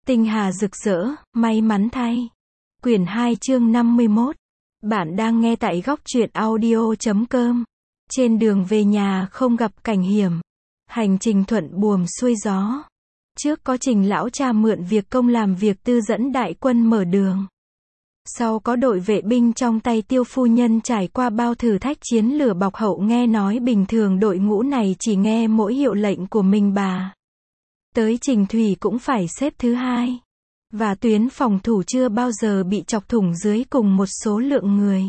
Tinh hà rực rỡ, may mắn thay. Quyển 2 chương 51. Bạn đang nghe tại góc truyện audio.com. Trên đường về nhà không gặp cảnh hiểm. Hành trình thuận buồm xuôi gió. Trước có Trình lão cha mượn việc công làm việc tư dẫn đại quân mở đường. Sau có đội vệ binh trong tay Tiêu phu nhân trải qua bao thử thách chiến lửa bọc hậu, nghe nói bình thường đội ngũ này chỉ nghe mỗi hiệu lệnh của mình bà. Tới Trình Thủy cũng phải xếp thứ hai. Và tuyến phòng thủ chưa bao giờ bị chọc thủng dưới cùng một số lượng người.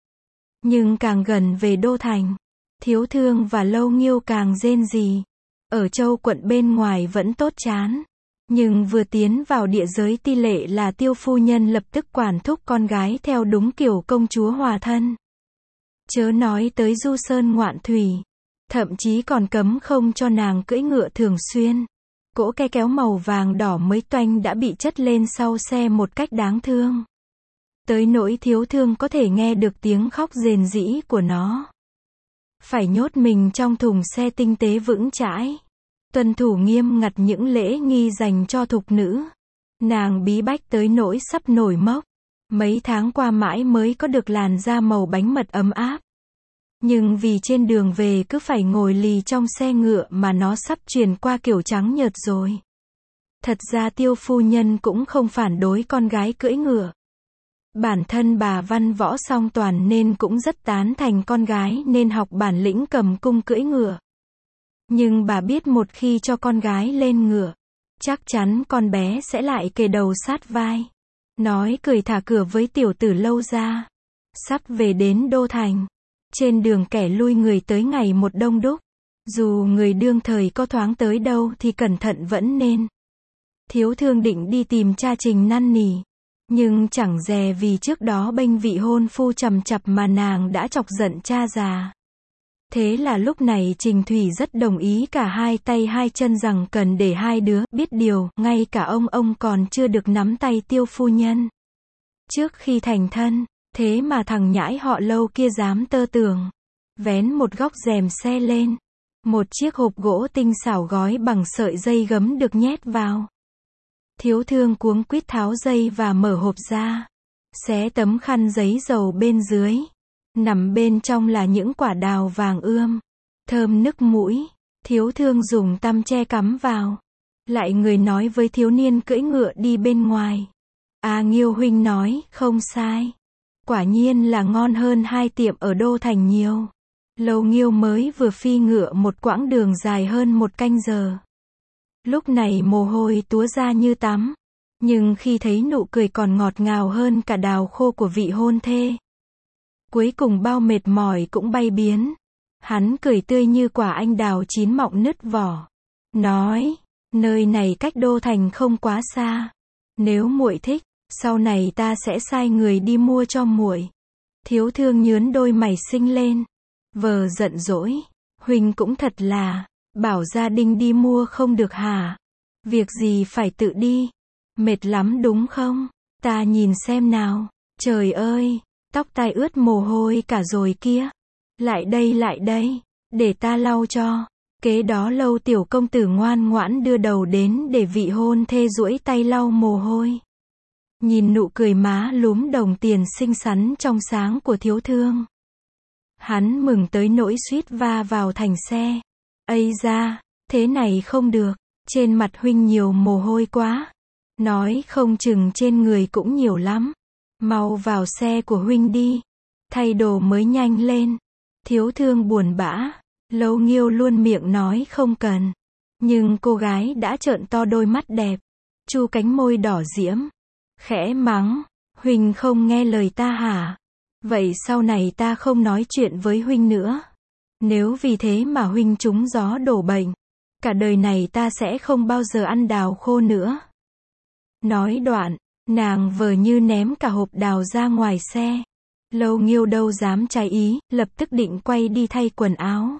Nhưng càng gần về đô thành, Thiếu Thương và Lâu Nghiêu càng rên rỉ. Ở Châu quận bên ngoài vẫn tốt chán. Nhưng vừa tiến vào địa giới ti lệ là Tiêu phu nhân lập tức quản thúc con gái theo đúng kiểu công chúa hòa thân. Chớ nói tới du sơn ngoạn thủy. Thậm chí còn cấm không cho nàng cưỡi ngựa thường xuyên. Cỗ ke kéo màu vàng đỏ mới toanh đã bị chất lên sau xe một cách đáng thương. Tới nỗi Thiếu Thương có thể nghe được tiếng khóc rền rĩ của nó. Phải nhốt mình trong thùng xe tinh tế vững chãi. Tuân thủ nghiêm ngặt những lễ nghi dành cho thục nữ. Nàng bí bách tới nỗi sắp nổi mốc. Mấy tháng qua mãi mới có được làn da màu bánh mật ấm áp. Nhưng vì trên đường về cứ phải ngồi lì trong xe ngựa mà nó sắp chuyển qua kiểu trắng nhợt rồi. Thật ra Tiêu phu nhân cũng không phản đối con gái cưỡi ngựa. Bản thân bà văn võ song toàn nên cũng rất tán thành con gái nên học bản lĩnh cầm cung cưỡi ngựa. Nhưng bà biết một khi cho con gái lên ngựa, chắc chắn con bé sẽ lại kề đầu sát vai. Nói cười thả cửa với tiểu tử Lâu gia. Sắp về đến đô thành. Trên đường kẻ lui người tới ngày một đông đúc. Dù người đương thời có thoáng tới đâu thì cẩn thận vẫn nên. Thiếu Thương định đi tìm cha Trình năn nỉ. Nhưng chẳng dè vì trước đó bênh vị hôn phu trầm chập mà nàng đã chọc giận cha già. Thế là lúc này Trình Thủy rất đồng ý cả hai tay hai chân rằng cần để hai đứa biết điều, ngay cả ông còn chưa được nắm tay Tiêu phu nhân. Trước khi thành thân. Thế mà thằng nhãi họ Lâu kia dám tơ tưởng. Vén một góc rèm xe lên. Một chiếc hộp gỗ tinh xảo gói bằng sợi dây gấm được nhét vào. Thiếu Thương cuống quýt tháo dây và mở hộp ra. Xé tấm khăn giấy dầu bên dưới. Nằm bên trong là những quả đào vàng ươm. Thơm nức mũi. Thiếu Thương dùng tăm che cắm vào. Lại người nói với thiếu niên cưỡi ngựa đi bên ngoài. Nghiêu huynh nói, không sai. Quả nhiên là ngon hơn hai tiệm ở đô thành nhiều. Lâu Nghiêu mới vừa phi ngựa một quãng đường dài hơn một canh giờ. Lúc này mồ hôi túa ra như tắm. Nhưng khi thấy nụ cười còn ngọt ngào hơn cả đào khô của vị hôn thê. Cuối cùng bao mệt mỏi cũng bay biến. Hắn cười tươi như quả anh đào chín mọng nứt vỏ. Nói, nơi này cách đô thành không quá xa. Nếu muội thích, sau này ta sẽ sai người đi mua cho muội. Thiếu Thương nhướn đôi mày xinh lên. Vờ giận dỗi. Huynh cũng thật là, bảo gia đình đi mua không được hả? Việc gì phải tự đi? Mệt lắm đúng không? Ta nhìn xem nào. Trời ơi, tóc tai ướt mồ hôi cả rồi kia. Lại đây, để ta lau cho. Kế đó Lâu tiểu công tử ngoan ngoãn đưa đầu đến để vị hôn thê duỗi tay lau mồ hôi. Nhìn nụ cười má lúm đồng tiền xinh xắn trong sáng của Thiếu Thương. Hắn mừng tới nỗi suýt va vào thành xe. Ây da, thế này không được, trên mặt huynh nhiều mồ hôi quá. Nói không chừng trên người cũng nhiều lắm. Mau vào xe của huynh đi. Thay đồ mới nhanh lên. Thiếu Thương buồn bã. Lâu Nghiêu luôn miệng nói không cần. Nhưng cô gái đã trợn to đôi mắt đẹp. Chu cánh môi đỏ diễm. Khẽ mắng, huynh không nghe lời ta hả? Vậy sau này ta không nói chuyện với huynh nữa. Nếu vì thế mà huynh trúng gió đổ bệnh, cả đời này ta sẽ không bao giờ ăn đào khô nữa. Nói đoạn, nàng vờ như ném cả hộp đào ra ngoài xe. Lâu Nghiêu đâu dám trái ý, lập tức định quay đi thay quần áo.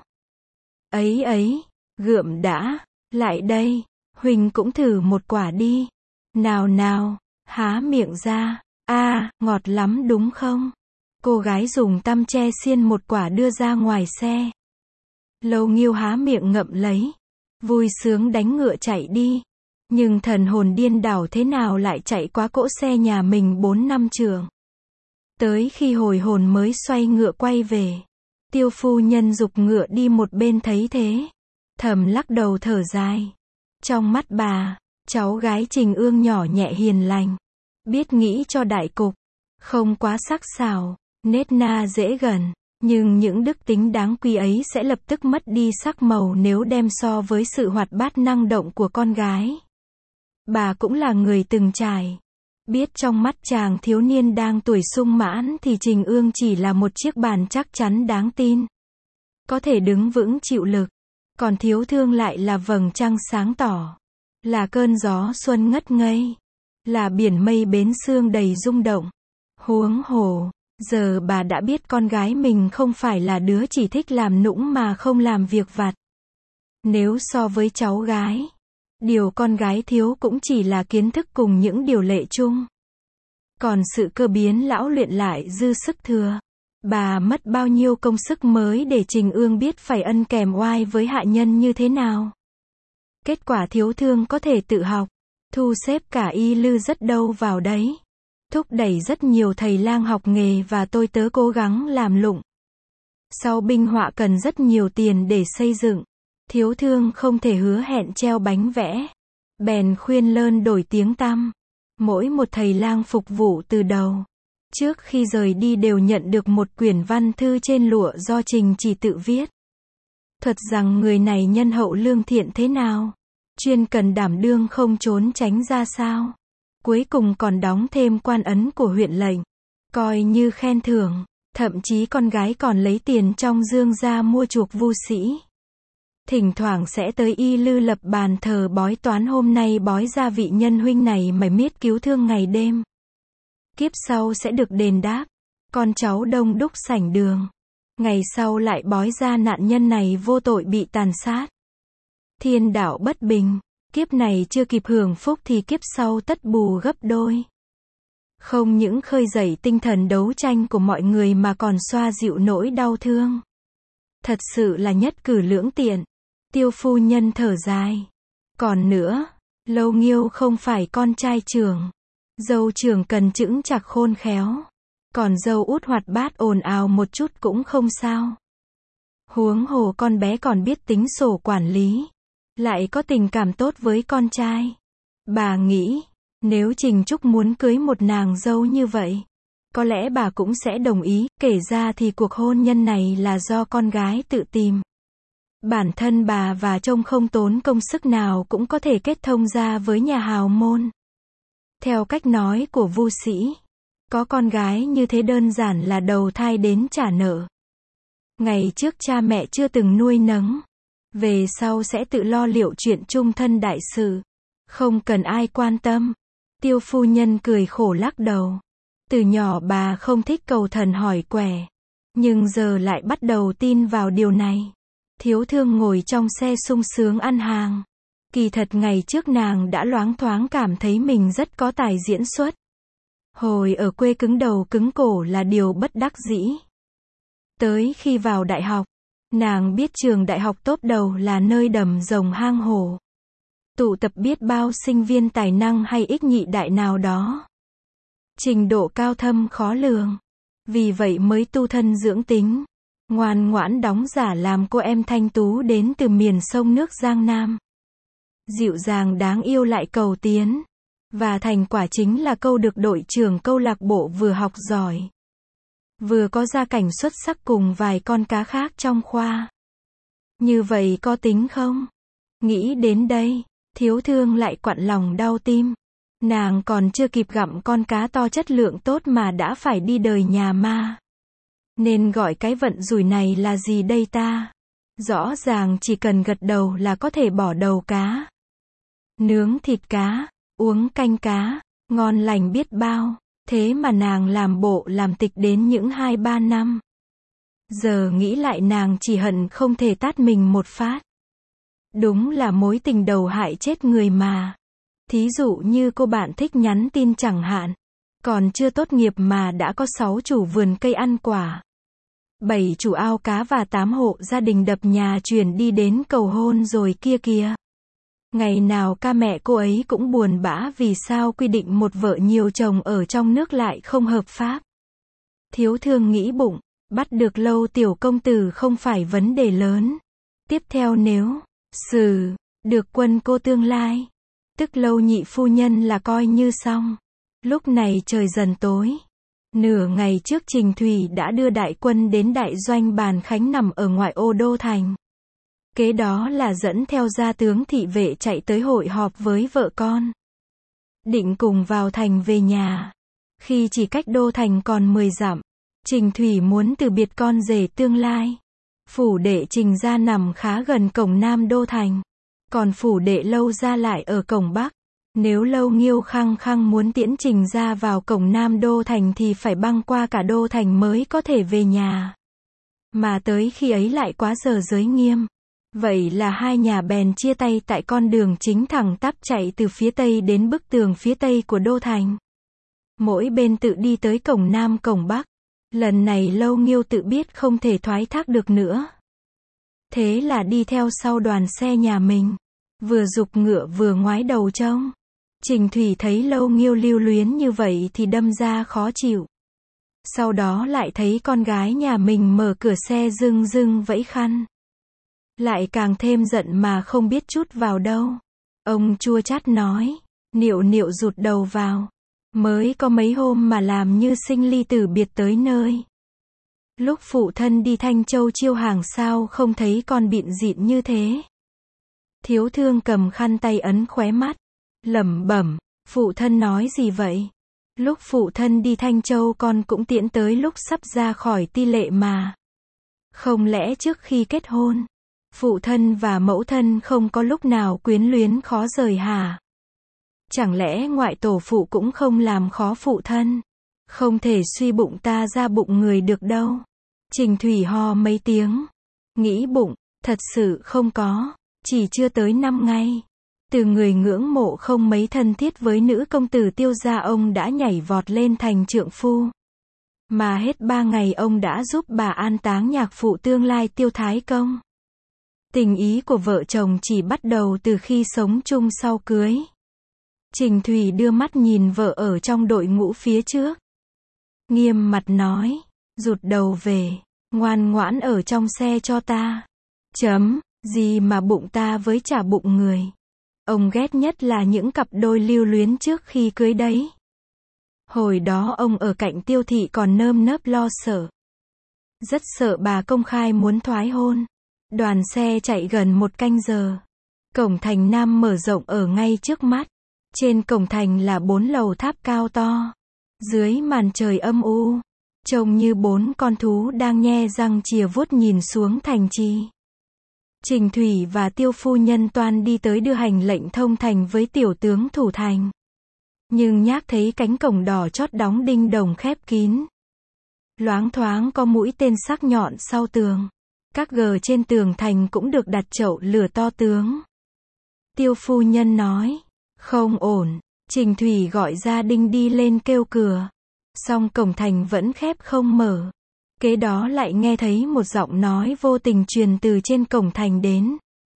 Ấy, gượm đã, lại đây, huynh cũng thử một quả đi. Nào. Há miệng ra. Ngọt lắm đúng không? Cô gái dùng tăm che xiên một quả đưa ra ngoài xe. Lâu Nghiêu há miệng ngậm lấy. Vui sướng đánh ngựa chạy đi. Nhưng thần hồn điên đảo thế nào lại chạy qua cỗ xe nhà mình 4 năm trường. Tới khi hồi hồn mới xoay ngựa quay về. Tiêu phu nhân giục ngựa đi một bên thấy thế. Thầm lắc đầu thở dài. Trong mắt bà, cháu gái Trình Ương nhỏ nhẹ hiền lành. Biết nghĩ cho đại cục. Không quá sắc sảo, nết na dễ gần. Nhưng những đức tính đáng quý ấy sẽ lập tức mất đi sắc màu nếu đem so với sự hoạt bát năng động của con gái. Bà cũng là người từng trải. Biết trong mắt chàng thiếu niên đang tuổi sung mãn thì Trình Ương chỉ là một chiếc bàn chắc chắn đáng tin. Có thể đứng vững chịu lực. Còn Thiếu Thương lại là vầng trăng sáng tỏ. Là cơn gió xuân ngất ngây. Là biển mây bến sương đầy rung động. Huống hồ, giờ bà đã biết con gái mình không phải là đứa chỉ thích làm nũng mà không làm việc vặt. Nếu so với cháu gái, điều con gái thiếu cũng chỉ là kiến thức cùng những điều lệ chung. Còn sự cơ biến lão luyện lại dư sức thừa. Bà mất bao nhiêu công sức mới để Trình Ương biết phải ân kèm oai với hạ nhân như thế nào. Kết quả Thiếu Thương có thể tự học, thu xếp cả y lư rất đâu vào đấy. Thúc đẩy rất nhiều thầy lang học nghề và tôi tớ cố gắng làm lụng. Sau binh họa cần rất nhiều tiền để xây dựng. Thiếu Thương không thể hứa hẹn treo bánh vẽ. Bèn khuyên lơn đổi tiếng tăm. Mỗi một thầy lang phục vụ từ đầu. Trước khi rời đi đều nhận được một quyển văn thư trên lụa do Trình chỉ tự viết. Thuật rằng người này nhân hậu lương thiện thế nào. Chuyên cần đảm đương không trốn tránh ra sao. Cuối cùng còn đóng thêm quan ấn của huyện lệnh. Coi như khen thưởng. Thậm chí con gái còn lấy tiền trong dương ra mua chuộc vu sĩ. Thỉnh thoảng sẽ tới y lư lập bàn thờ bói toán hôm nay bói ra vị nhân huynh này mày miết cứu thương ngày đêm. Kiếp sau sẽ được đền đáp. Con cháu đông đúc sảnh đường. Ngày sau lại bói ra nạn nhân này vô tội bị tàn sát. Thiên đạo bất bình. Kiếp này chưa kịp hưởng phúc thì kiếp sau tất bù gấp đôi. Không những khơi dậy tinh thần đấu tranh của mọi người mà còn xoa dịu nỗi đau thương. Thật sự là nhất cử lưỡng tiện. Tiêu phu nhân thở dài. Còn nữa, Lâu Nghiêu không phải con trai trưởng. Dâu trưởng cần chững chạc khôn khéo. Còn dâu út hoạt bát ồn ào một chút cũng không sao. Huống hồ con bé còn biết tính sổ quản lý. Lại có tình cảm tốt với con trai. Bà nghĩ, nếu Trình Trúc muốn cưới một nàng dâu như vậy, có lẽ bà cũng sẽ đồng ý. Kể ra thì cuộc hôn nhân này là do con gái tự tìm. Bản thân bà và trông không tốn công sức nào cũng có thể kết thông ra với nhà hào môn. Theo cách nói của vu sĩ, có con gái như thế đơn giản là đầu thai đến trả nợ. Ngày trước cha mẹ chưa từng nuôi nấng, về sau sẽ tự lo liệu chuyện chung thân đại sự, không cần ai quan tâm. Tiêu phu nhân cười khổ lắc đầu. Từ nhỏ bà không thích cầu thần hỏi quẻ, nhưng giờ lại bắt đầu tin vào điều này. Thiếu Thương ngồi trong xe sung sướng ăn hàng. Kỳ thật ngày trước nàng đã loáng thoáng cảm thấy mình rất có tài diễn xuất. Hồi ở quê cứng đầu cứng cổ là điều bất đắc dĩ. Tới khi vào đại học, nàng biết trường đại học top đầu là nơi đầm rồng hang hổ. Tụ tập biết bao sinh viên tài năng hay ích nhị đại nào đó. Trình độ cao thâm khó lường. Vì vậy mới tu thân dưỡng tính. Ngoan ngoãn đóng giả làm cô em thanh tú đến từ miền sông nước Giang Nam. Dịu dàng đáng yêu lại cầu tiến. Và thành quả chính là câu được đội trưởng câu lạc bộ vừa học giỏi. Vừa có gia cảnh xuất sắc cùng vài con cá khác trong khoa. Như vậy có tính không? Nghĩ đến đây, Thiếu Thương lại quặn lòng đau tim. Nàng còn chưa kịp gặm con cá to chất lượng tốt mà đã phải đi đời nhà ma. Nên gọi cái vận rủi này là gì đây ta? Rõ ràng chỉ cần gật đầu là có thể bỏ đầu cá. Nướng thịt cá, uống canh cá, ngon lành biết bao. Thế mà nàng làm bộ làm tịch đến những 2-3 năm. Giờ nghĩ lại nàng chỉ hận không thể tát mình một phát. Đúng là mối tình đầu hại chết người mà. Thí dụ như cô bạn thích nhắn tin chẳng hạn. Còn chưa tốt nghiệp mà đã có 6 chủ vườn cây ăn quả. 7 chủ ao cá và 8 hộ gia đình đập nhà chuyển đi đến cầu hôn rồi kia kìa. Ngày nào ca mẹ cô ấy cũng buồn bã vì sao quy định một vợ nhiều chồng ở trong nước lại không hợp pháp. Thiếu thương nghĩ bụng, bắt được Lâu tiểu công tử không phải vấn đề lớn. Tiếp theo nếu xử được quân cô tương lai, tức Lâu nhị phu nhân là coi như xong. Lúc này trời dần tối. Nửa ngày trước Trình Thủy đã đưa đại quân đến đại doanh Bàn Khánh nằm ở ngoại ô đô thành. Kế đó là dẫn theo gia tướng thị vệ chạy tới hội họp với vợ con. Định cùng vào thành về nhà. Khi chỉ cách đô thành còn 10 dặm, Trình Thủy muốn từ biệt con rể tương lai. Phủ đệ Trình gia nằm khá gần cổng Nam đô thành. Còn phủ đệ Lâu gia lại ở cổng Bắc. Nếu Lâu Nghiêu khăng khăng muốn tiễn Trình gia vào cổng Nam đô thành thì phải băng qua cả đô thành mới có thể về nhà. Mà tới khi ấy lại quá giờ giới nghiêm. Vậy là hai nhà bèn chia tay tại con đường chính thẳng tắp chạy từ phía tây đến bức tường phía tây của đô thành. Mỗi bên tự đi tới cổng Nam cổng Bắc. Lần này Lâu Nghiêu tự biết không thể thoái thác được nữa. Thế là đi theo sau đoàn xe nhà mình. Vừa giục ngựa vừa ngoái đầu trông. Trình Thủy thấy Lâu Nghiêu lưu luyến như vậy thì đâm ra khó chịu. Sau đó lại thấy con gái nhà mình mở cửa xe rưng rưng vẫy khăn. Lại càng thêm giận mà không biết trút vào đâu. Ông chua chát nói, Niệu Niệu rụt đầu vào. Mới có mấy hôm mà làm như sinh ly tử biệt tới nơi. Lúc phụ thân đi Thanh Châu chiêu hàng sao không thấy con bịn dịn như thế. Thiếu thương cầm khăn tay ấn khóe mắt. Lẩm bẩm, phụ thân nói gì vậy? Lúc phụ thân đi Thanh Châu con cũng tiễn tới lúc sắp ra khỏi ti lệ mà. Không lẽ trước khi kết hôn, phụ thân và mẫu thân không có lúc nào quyến luyến khó rời hả? Chẳng lẽ ngoại tổ phụ cũng không làm khó phụ thân? Không thể suy bụng ta ra bụng người được đâu. Trình Thủy ho mấy tiếng. Nghĩ bụng, thật sự không có. Chỉ chưa tới 5 ngày. Từ người ngưỡng mộ không mấy thân thiết với nữ công tử Tiêu gia ông đã nhảy vọt lên thành trượng phu. Mà hết 3 ngày ông đã giúp bà an táng nhạc phụ tương lai Tiêu Thái Công. Tình ý của vợ chồng chỉ bắt đầu từ khi sống chung sau cưới. Trình Thủy đưa mắt nhìn vợ ở trong đội ngũ phía trước. Nghiêm mặt nói, rụt đầu về, ngoan ngoãn ở trong xe cho ta. Gì mà bụng ta với chả bụng người. Ông ghét nhất là những cặp đôi lưu luyến trước khi cưới đấy. Hồi đó ông ở cạnh Tiêu thị còn nơm nớp lo sợ. Rất sợ bà công khai muốn thoái hôn. Đoàn xe chạy gần 1 canh giờ. Cổng thành Nam mở rộng ở ngay trước mắt. Trên cổng thành là 4 lầu tháp cao to. Dưới màn trời âm u, trông như 4 con thú đang nhe răng chìa vuốt nhìn xuống thành trì. Trình Thủy và Tiêu phu nhân toan đi tới đưa hành lệnh thông thành với tiểu tướng thủ thành. Nhưng nhác thấy cánh cổng đỏ chót đóng đinh đồng khép kín. Loáng thoáng có mũi tên sắc nhọn sau tường. Các gờ trên tường thành cũng được đặt chậu lửa to tướng. Tiêu phu nhân nói, không ổn. Trình Thủy gọi gia đình đi lên kêu cửa. Song cổng thành vẫn khép không mở. Kế đó lại nghe thấy một giọng nói vô tình truyền từ trên cổng thành đến.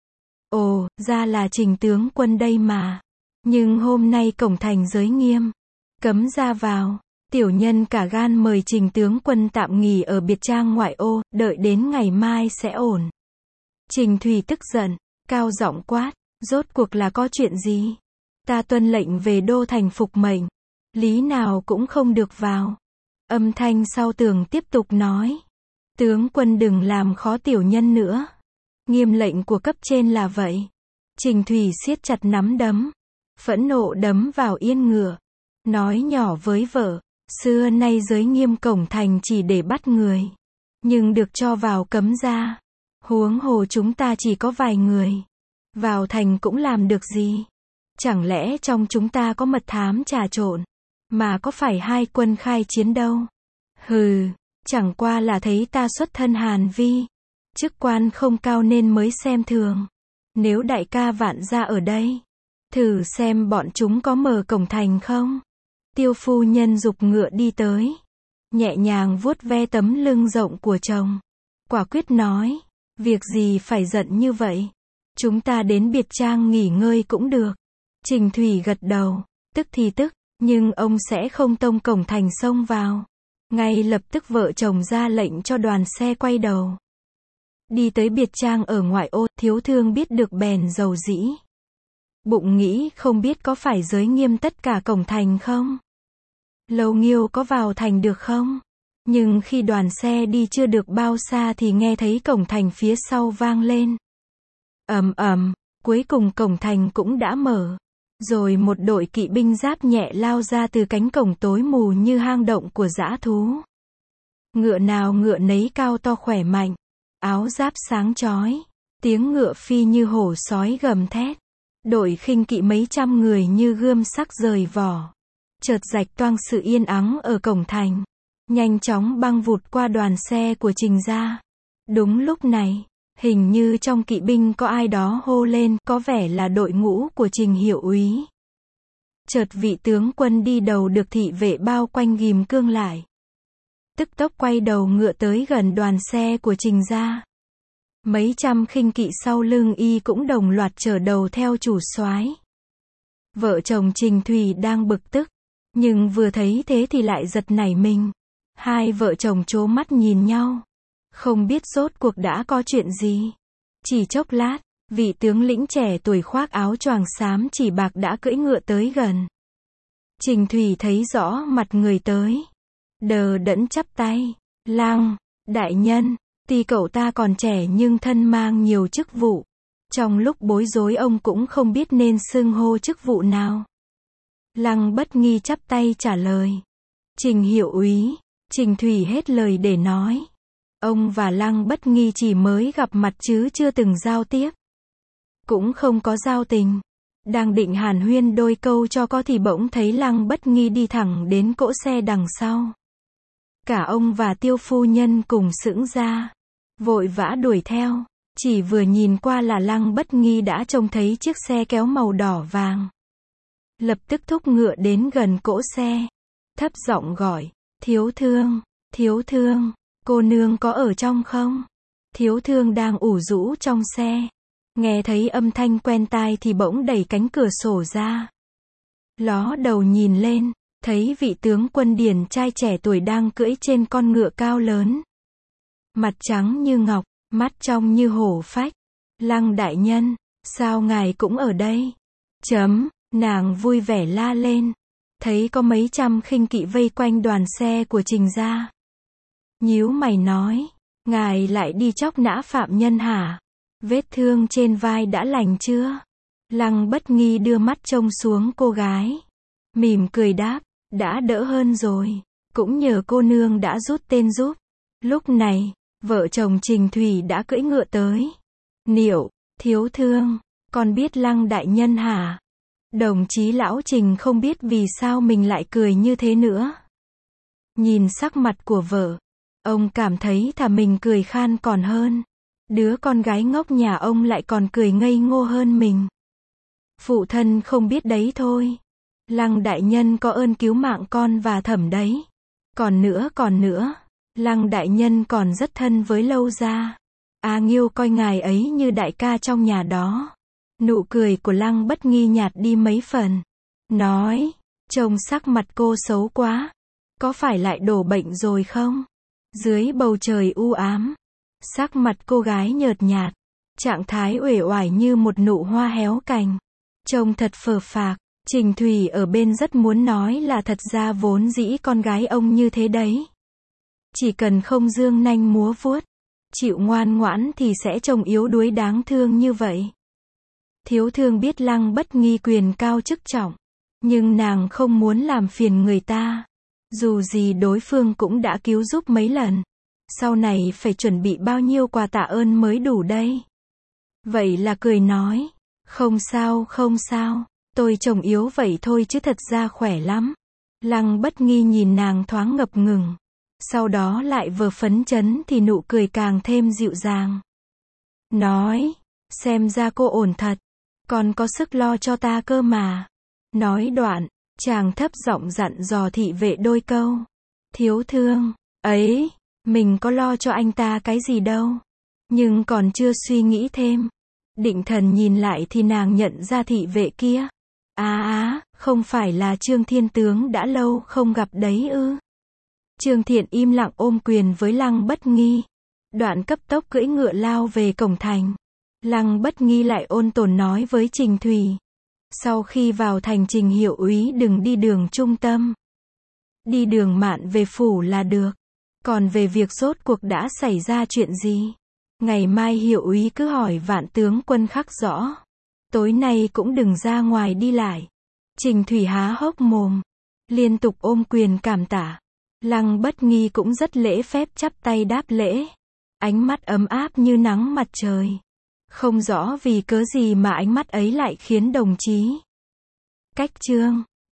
Ồ, ra là Trình tướng quân đây mà. Nhưng hôm nay cổng thành giới nghiêm. Cấm ra vào. Tiểu nhân cả gan mời Trình tướng quân tạm nghỉ ở biệt trang ngoại ô, đợi đến ngày mai sẽ ổn. Trình Thủy tức giận, cao giọng quát, rốt cuộc là có chuyện gì? Ta tuân lệnh về đô thành phục mệnh. Lý nào cũng không được vào. Âm thanh sau tường tiếp tục nói. Tướng quân đừng làm khó tiểu nhân nữa. Nghiêm lệnh của cấp trên là vậy. Trình Thủy siết chặt nắm đấm. Phẫn nộ đấm vào yên ngựa. Nói nhỏ với vợ. Xưa nay giới nghiêm cổng thành chỉ để bắt người. Nhưng được cho vào cấm ra. Huống hồ chúng ta chỉ có vài người. Vào thành cũng làm được gì? Chẳng lẽ trong chúng ta có mật thám trà trộn? Mà có phải hai quân khai chiến đâu? Hừ, chẳng qua là thấy ta xuất thân Hàn Vi. Chức quan không cao nên mới xem thường. Nếu đại ca Vạn gia ở đây, thử xem bọn chúng có mở cổng thành không? Tiêu phu nhân giục ngựa đi tới. Nhẹ nhàng vuốt ve tấm lưng rộng của chồng. Quả quyết nói, việc gì phải giận như vậy? Chúng ta đến biệt trang nghỉ ngơi cũng được. Trình Thủy gật đầu, tức thì tức, nhưng ông sẽ không tông cổng thành xông vào. Ngay lập tức vợ chồng ra lệnh cho đoàn xe quay đầu. Đi tới biệt trang ở ngoại ô, Thiếu Thương biết được bèn rầu rĩ. Bụng nghĩ không biết có phải giới nghiêm tất cả cổng thành không? Lâu Nghiêu có vào thành được không? Nhưng khi đoàn xe đi chưa được bao xa thì nghe thấy cổng thành phía sau vang lên. Ầm ầm, cuối cùng cổng thành cũng đã mở. Rồi một đội kỵ binh giáp nhẹ lao ra từ cánh cổng tối mù như hang động của dã thú. Ngựa nào ngựa nấy cao to khỏe mạnh, áo giáp sáng chói, tiếng ngựa phi như hổ sói gầm thét. Đội khinh kỵ mấy trăm người như gươm sắc rời vỏ. Chợt rạch toang sự yên ắng ở cổng thành. Nhanh chóng băng vụt qua đoàn xe của Trình gia. Đúng lúc này, hình như trong kỵ binh có ai đó hô lên, có vẻ là đội ngũ của Trình hiệu úy. Chợt vị tướng quân đi đầu được thị vệ bao quanh ghìm cương lại. Tức tốc quay đầu ngựa tới gần đoàn xe của Trình gia. Mấy trăm khinh kỵ sau lưng y cũng đồng loạt chở đầu theo chủ soái. Vợ chồng Trình Thủy đang bực tức, nhưng vừa thấy thế thì lại giật nảy mình. Hai vợ chồng trố mắt nhìn nhau, không biết rốt cuộc đã có chuyện gì. Chỉ chốc lát, vị tướng lĩnh trẻ tuổi khoác áo choàng xám chỉ bạc đã cưỡi ngựa tới gần. Trình Thủy thấy rõ mặt người tới, đờ đẫn chắp tay. Lăng đại nhân, tuy cậu ta còn trẻ nhưng thân mang nhiều chức vụ. Trong lúc bối rối ông cũng không biết nên xưng hô chức vụ nào. Lăng Bất Nghi chắp tay trả lời. Trình hiệu úy. Trình Thủy hết lời để nói. Ông và Lăng Bất Nghi chỉ mới gặp mặt chứ chưa từng giao tiếp. Cũng không có giao tình. Đang định hàn huyên đôi câu cho có thì bỗng thấy Lăng Bất Nghi đi thẳng đến cỗ xe đằng sau. Cả ông và Tiêu phu nhân cùng sững ra, vội vã đuổi theo. Chỉ vừa nhìn qua là Lăng Bất Nghi đã trông thấy chiếc xe kéo màu đỏ vàng. Lập tức thúc ngựa đến gần cỗ xe, thấp giọng gọi, Thiếu Thương, Thiếu Thương, cô nương có ở trong không? Thiếu Thương đang ủ rũ trong xe, nghe thấy âm thanh quen tai thì bỗng đẩy cánh cửa sổ ra. Ló đầu nhìn lên, thấy vị tướng quân điển trai trẻ tuổi đang cưỡi trên con ngựa cao lớn. Mặt trắng như ngọc, mắt trong như hổ phách. Lăng đại nhân, sao ngài cũng ở đây? Nàng vui vẻ la lên. Thấy có mấy trăm khinh kỵ vây quanh đoàn xe của Trình gia. Nhíu mày nói, ngài lại đi chóc nã phạm nhân hả? Vết thương trên vai đã lành chưa? Lăng Bất Nghi đưa mắt trông xuống cô gái, mỉm cười đáp, đã đỡ hơn rồi, cũng nhờ cô nương đã rút tên giúp. Lúc này, vợ chồng Trình Thủy đã cưỡi ngựa tới. Niệu, Thiếu Thương, con biết Lăng đại nhân hả? Đồng chí lão Trình không biết vì sao mình lại cười như thế nữa. Nhìn sắc mặt của vợ, ông cảm thấy thà mình cười khan còn hơn. Đứa con gái ngốc nhà ông lại còn cười ngây ngô hơn mình. Phụ thân không biết đấy thôi. Lăng đại nhân có ơn cứu mạng con và Thẩm đấy. Còn nữa, Lăng đại nhân còn rất thân với Lâu gia. A Nghiêu coi ngài ấy như đại ca trong nhà đó. Nụ cười của Lăng Bất Nghi nhạt đi mấy phần. Nói, trông sắc mặt cô xấu quá. Có phải lại đổ bệnh rồi không? Dưới bầu trời u ám, sắc mặt cô gái nhợt nhạt, trạng thái uể oải như một nụ hoa héo cành. Trông thật phờ phạc. Trình Thủy ở bên rất muốn nói là thật ra vốn dĩ con gái ông như thế đấy. Chỉ cần không dương nanh múa vuốt, chịu ngoan ngoãn thì sẽ trông yếu đuối đáng thương như vậy. Thiếu Thương biết Lăng Bất Nghi quyền cao chức trọng, nhưng nàng không muốn làm phiền người ta. Dù gì đối phương cũng đã cứu giúp mấy lần, sau này phải chuẩn bị bao nhiêu quà tạ ơn mới đủ đây. Vậy là cười nói, không sao, tôi trông yếu vậy thôi chứ thật ra khỏe lắm. Lăng Bất Nghi nhìn nàng thoáng ngập ngừng, sau đó lại vừa phấn chấn thì nụ cười càng thêm dịu dàng. Nói, xem ra cô ổn thật, còn có sức lo cho ta cơ mà. Nói đoạn, chàng thấp giọng dặn dò thị vệ đôi câu. Thiếu Thương, ấy, mình có lo cho anh ta cái gì đâu. Nhưng còn chưa suy nghĩ thêm, Định thần nhìn lại thì nàng nhận ra thị vệ kia. Không phải là Trương Thiên Tướng đã lâu không gặp đấy ư? Trương Thiện im lặng ôm quyền với Lăng Bất Nghi. Đoạn cấp tốc cưỡi ngựa lao về cổng thành. Lăng Bất Nghi lại ôn tồn nói với Trình Thủy. Sau khi vào thành Trình hiệu úy đừng đi đường trung tâm. Đi đường mạn về phủ là được. Còn về việc rốt cuộc đã xảy ra chuyện gì? Ngày mai hiệu úy cứ hỏi Vạn tướng quân khắc rõ. Tối nay cũng đừng ra ngoài đi lại. Trình Thủy há hốc mồm. Liên tục ôm quyền cảm tạ. Lăng Bất Nghi cũng rất lễ phép chắp tay đáp lễ. Ánh mắt ấm áp như nắng mặt trời. Không rõ vì cớ gì mà ánh mắt ấy lại khiến đồng chí Cách Trương